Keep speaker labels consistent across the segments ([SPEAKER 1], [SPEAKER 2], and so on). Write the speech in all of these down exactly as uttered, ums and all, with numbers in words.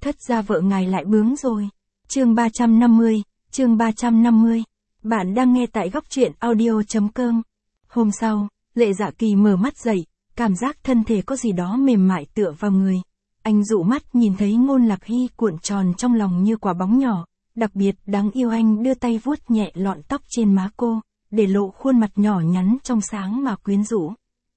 [SPEAKER 1] thất gia vợ ngài lại bướng rồi. Chương ba trăm năm mươi, chương ba trăm năm mươi. Bạn đang nghe tại góc truyện audio chấm com. Hôm sau, Lệ Dạ Kỳ mở mắt dậy, cảm giác thân thể có gì đó mềm mại tựa vào người. Anh dụ mắt nhìn thấy Ngôn Lạc Hy cuộn tròn trong lòng như quả bóng nhỏ, đặc biệt đáng yêu. Anh đưa tay vuốt nhẹ lọn tóc trên má cô, để lộ khuôn mặt nhỏ nhắn trong sáng mà quyến rũ.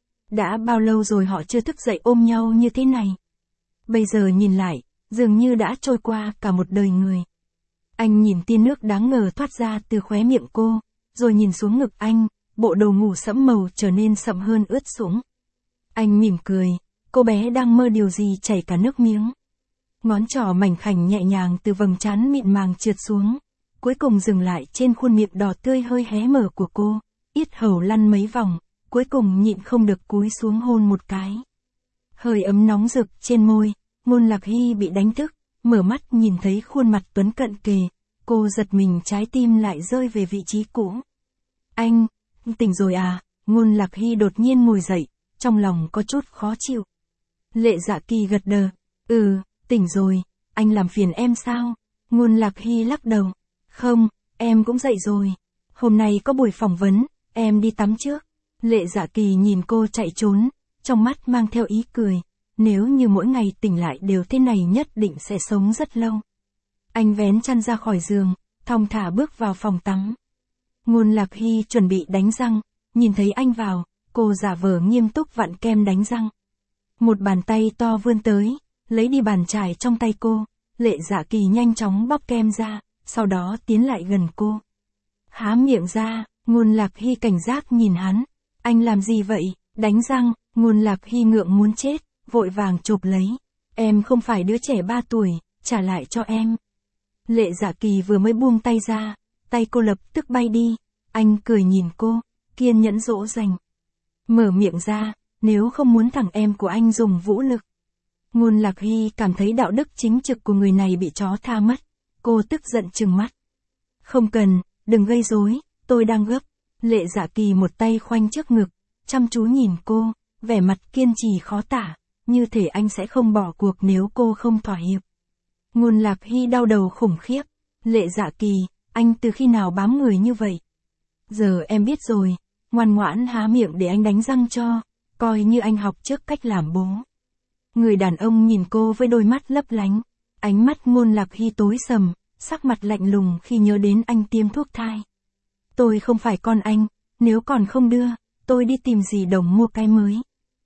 [SPEAKER 1] Đã bao lâu rồi họ chưa thức dậy ôm nhau như thế này. Bây giờ nhìn lại, dường như đã trôi qua cả một đời người. Anh nhìn tia nước đáng ngờ thoát ra từ khóe miệng cô, rồi nhìn xuống ngực anh, bộ đồ ngủ sẫm màu trở nên sậm hơn ướt sũng. Anh mỉm cười, cô bé đang mơ điều gì chảy cả nước miếng. Ngón trỏ mảnh khảnh nhẹ nhàng từ vầng trán mịn màng trượt xuống, cuối cùng dừng lại trên khuôn miệng đỏ tươi hơi hé mở của cô, yết hầu lăn mấy vòng, cuối cùng nhịn không được cúi xuống hôn một cái. Hơi ấm nóng rực trên môi, Ngôn Lạc Hy bị đánh thức, mở mắt nhìn thấy khuôn mặt tuấn cận kề, cô giật mình, trái tim lại rơi về vị trí cũ. Anh, tỉnh rồi à? Ngôn Lạc Hy đột nhiên ngồi dậy, trong lòng có chút khó chịu. Lệ Dạ Kỳ gật đờ, ừ, tỉnh rồi, anh làm phiền em sao? Ngôn Lạc Hy lắc đầu, không, em cũng dậy rồi, hôm nay có buổi phỏng vấn, em đi tắm trước. Lệ Dạ Kỳ nhìn cô chạy trốn, trong mắt mang theo ý cười, nếu như mỗi ngày tỉnh lại đều thế này nhất định sẽ sống rất lâu. Anh vén chăn ra khỏi giường, thong thả bước vào phòng tắm. Ngôn Lạc Hy chuẩn bị đánh răng, nhìn thấy anh vào, cô giả vờ nghiêm túc vặn kem đánh răng. Một bàn tay to vươn tới, lấy đi bàn chải trong tay cô, Lệ Dạ Kỳ nhanh chóng bóc kem ra, sau đó tiến lại gần cô. Há miệng ra, Ngôn Lạc Hy cảnh giác nhìn hắn, anh làm gì vậy? Đánh răng. Ngôn Lạc Hy ngượng muốn chết, vội vàng chụp lấy. Em không phải đứa trẻ ba tuổi, trả lại cho em. Lệ Dạ Kỳ vừa mới buông tay ra, tay cô lập tức bay đi. Anh cười nhìn cô, kiên nhẫn dỗ dành. Mở miệng ra, nếu không muốn thằng em của anh dùng vũ lực. Ngôn Lạc Hy cảm thấy đạo đức chính trực của người này bị chó tha mất. Cô tức giận trừng mắt. Không cần, đừng gây rối, tôi đang gấp. Lệ Dạ Kỳ một tay khoanh trước ngực, chăm chú nhìn cô, vẻ mặt kiên trì khó tả, như thể anh sẽ không bỏ cuộc nếu cô không thỏa hiệp. Ngôn Lạc Hy đau đầu khủng khiếp. Lệ Dạ Kỳ, anh từ khi nào bám người như vậy? Giờ em biết rồi, ngoan ngoãn há miệng để anh đánh răng cho, coi như anh học trước cách làm bố. Người đàn ông nhìn cô với đôi mắt lấp lánh, ánh mắt Ngôn Lạc Hy tối sầm, sắc mặt lạnh lùng khi nhớ đến anh tiêm thuốc thai. Tôi không phải con anh, nếu còn không đưa, tôi đi tìm dì Đồng mua cái mới.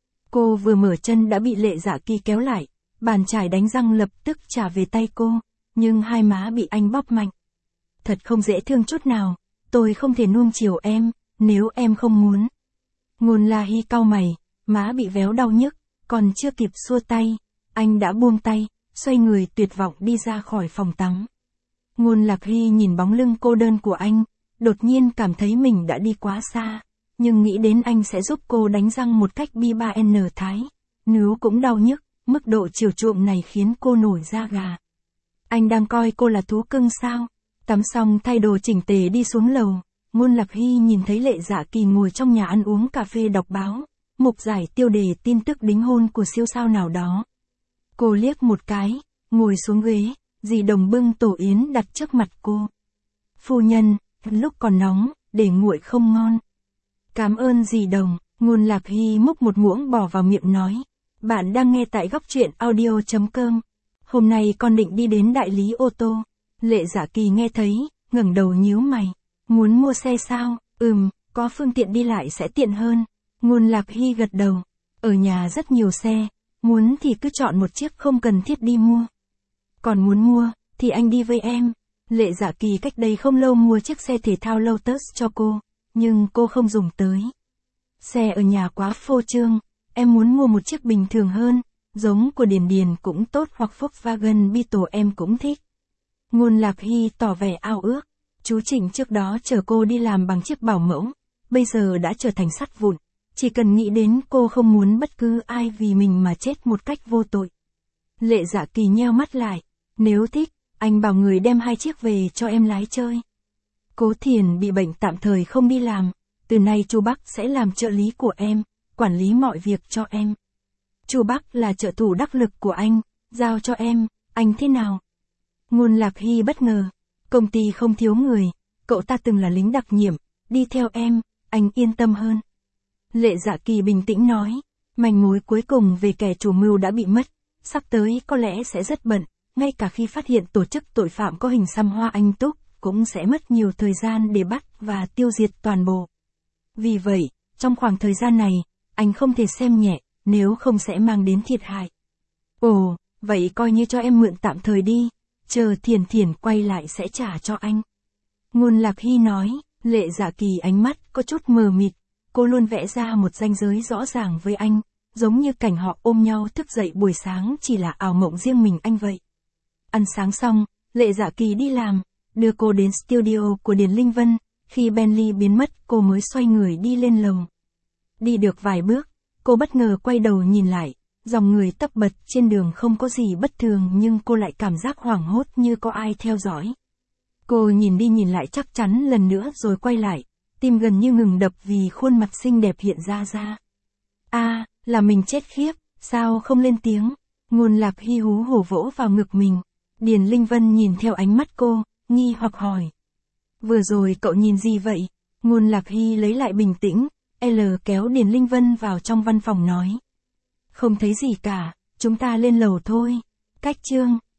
[SPEAKER 1] Cô vừa mở chân đã bị Lệ Dạ Kỳ kéo lại, bàn chải đánh răng lập tức trả về tay cô, nhưng hai má bị anh bóp mạnh. Thật không dễ thương chút nào, tôi không thể nuông chiều em, nếu em không muốn. Ngôn Lạc Hy cau mày, má bị véo đau nhức, còn chưa kịp xua tay, anh đã buông tay, xoay người tuyệt vọng đi ra khỏi phòng tắm. Ngôn Lạc Hy nhìn bóng lưng cô đơn của anh, đột nhiên cảm thấy mình đã đi quá xa, nhưng nghĩ đến anh sẽ giúp cô đánh răng một cách bi ba n thái, nếu cũng đau nhức, mức độ chiều chuộng này khiến cô nổi da gà. Anh đang coi cô là thú cưng sao? Tắm xong thay đồ chỉnh tề đi xuống lầu, Ngôn Lạc Hy nhìn thấy Lệ Dạ Kỳ ngồi trong nhà ăn uống cà phê đọc báo, mục giải tiêu đề tin tức đính hôn của siêu sao nào đó. Cô liếc một cái, ngồi xuống ghế, dì Đồng bưng tổ yến đặt trước mặt cô. Phu nhân, lúc còn nóng, để nguội không ngon. Cảm ơn dì Đồng. Ngôn Lạc Hy múc một muỗng bỏ vào miệng nói. Bạn đang nghe tại góc truyện audio chấm com. Hôm nay con định đi đến đại lý ô tô. Lệ Dạ Kỳ nghe thấy, ngẩng đầu nhíu mày. Muốn mua xe sao? Ừm, có phương tiện đi lại sẽ tiện hơn. Ngôn Lạc Hy gật đầu. Ở nhà rất nhiều xe, muốn thì cứ chọn một chiếc, không cần thiết đi mua. Còn muốn mua, thì anh đi với em. Lệ Dạ Kỳ cách đây không lâu mua chiếc xe thể thao Lotus cho cô, nhưng cô không dùng tới. Xe ở nhà quá phô trương, em muốn mua một chiếc bình thường hơn, giống của Điền Điền cũng tốt, hoặc Volkswagen Beetle em cũng thích. Ngôn Lạc Hy tỏ vẻ ao ước, chú Trịnh trước đó chở cô đi làm bằng chiếc bảo mẫu, bây giờ đã trở thành sắt vụn, chỉ cần nghĩ đến cô không muốn bất cứ ai vì mình mà chết một cách vô tội. Lệ Dạ Kỳ nheo mắt lại, nếu thích, anh bảo người đem hai chiếc về cho em lái chơi. Cố Thiền bị bệnh tạm thời không đi làm, từ nay chu Bắc sẽ làm trợ lý của em, quản lý mọi việc cho em. Chu Bắc là trợ thủ đắc lực của anh, giao cho em, anh thế nào? Ngôn Lạc Hy bất ngờ. Công ty không thiếu người, cậu ta từng là lính đặc nhiệm, đi theo em, anh yên tâm hơn. Lệ Dạ Kỳ bình tĩnh nói, manh mối cuối cùng về kẻ chủ mưu đã bị mất, sắp tới có lẽ sẽ rất bận, ngay cả khi phát hiện tổ chức tội phạm có hình xăm hoa anh túc, cũng sẽ mất nhiều thời gian để bắt và tiêu diệt toàn bộ. Vì vậy, trong khoảng thời gian này, anh không thể xem nhẹ, nếu không sẽ mang đến thiệt hại. Ồ, vậy coi như cho em mượn tạm thời đi, chờ Thiền Thiền quay lại sẽ trả cho anh. Ngôn Lạc Hy nói, Lệ Dạ Kỳ ánh mắt có chút mờ mịt, cô luôn vẽ ra một ranh giới rõ ràng với anh, giống như cảnh họ ôm nhau thức dậy buổi sáng chỉ là ảo mộng riêng mình anh vậy. Ăn sáng xong, Lệ Dạ Kỳ đi làm, đưa cô đến studio của Điền Linh Vân, khi Bentley biến mất cô mới xoay người đi lên lầu. Đi được vài bước, cô bất ngờ quay đầu nhìn lại, dòng người tấp bật trên đường không có gì bất thường nhưng cô lại cảm giác hoảng hốt như có ai theo dõi. Cô nhìn đi nhìn lại chắc chắn lần nữa rồi quay lại, tim gần như ngừng đập vì khuôn mặt xinh đẹp hiện ra ra. A, à, là mình chết khiếp, sao không lên tiếng? Ngôn Lạc Hy hú hổ vỗ vào ngực mình. Điền Linh Vân nhìn theo ánh mắt cô, nghi hoặc hỏi. Vừa rồi cậu nhìn gì vậy? Ngôn Lạc Hy lấy lại bình tĩnh, L kéo Điền Linh Vân vào trong văn phòng nói. Không thấy gì cả, chúng ta lên lầu thôi. Cách chương.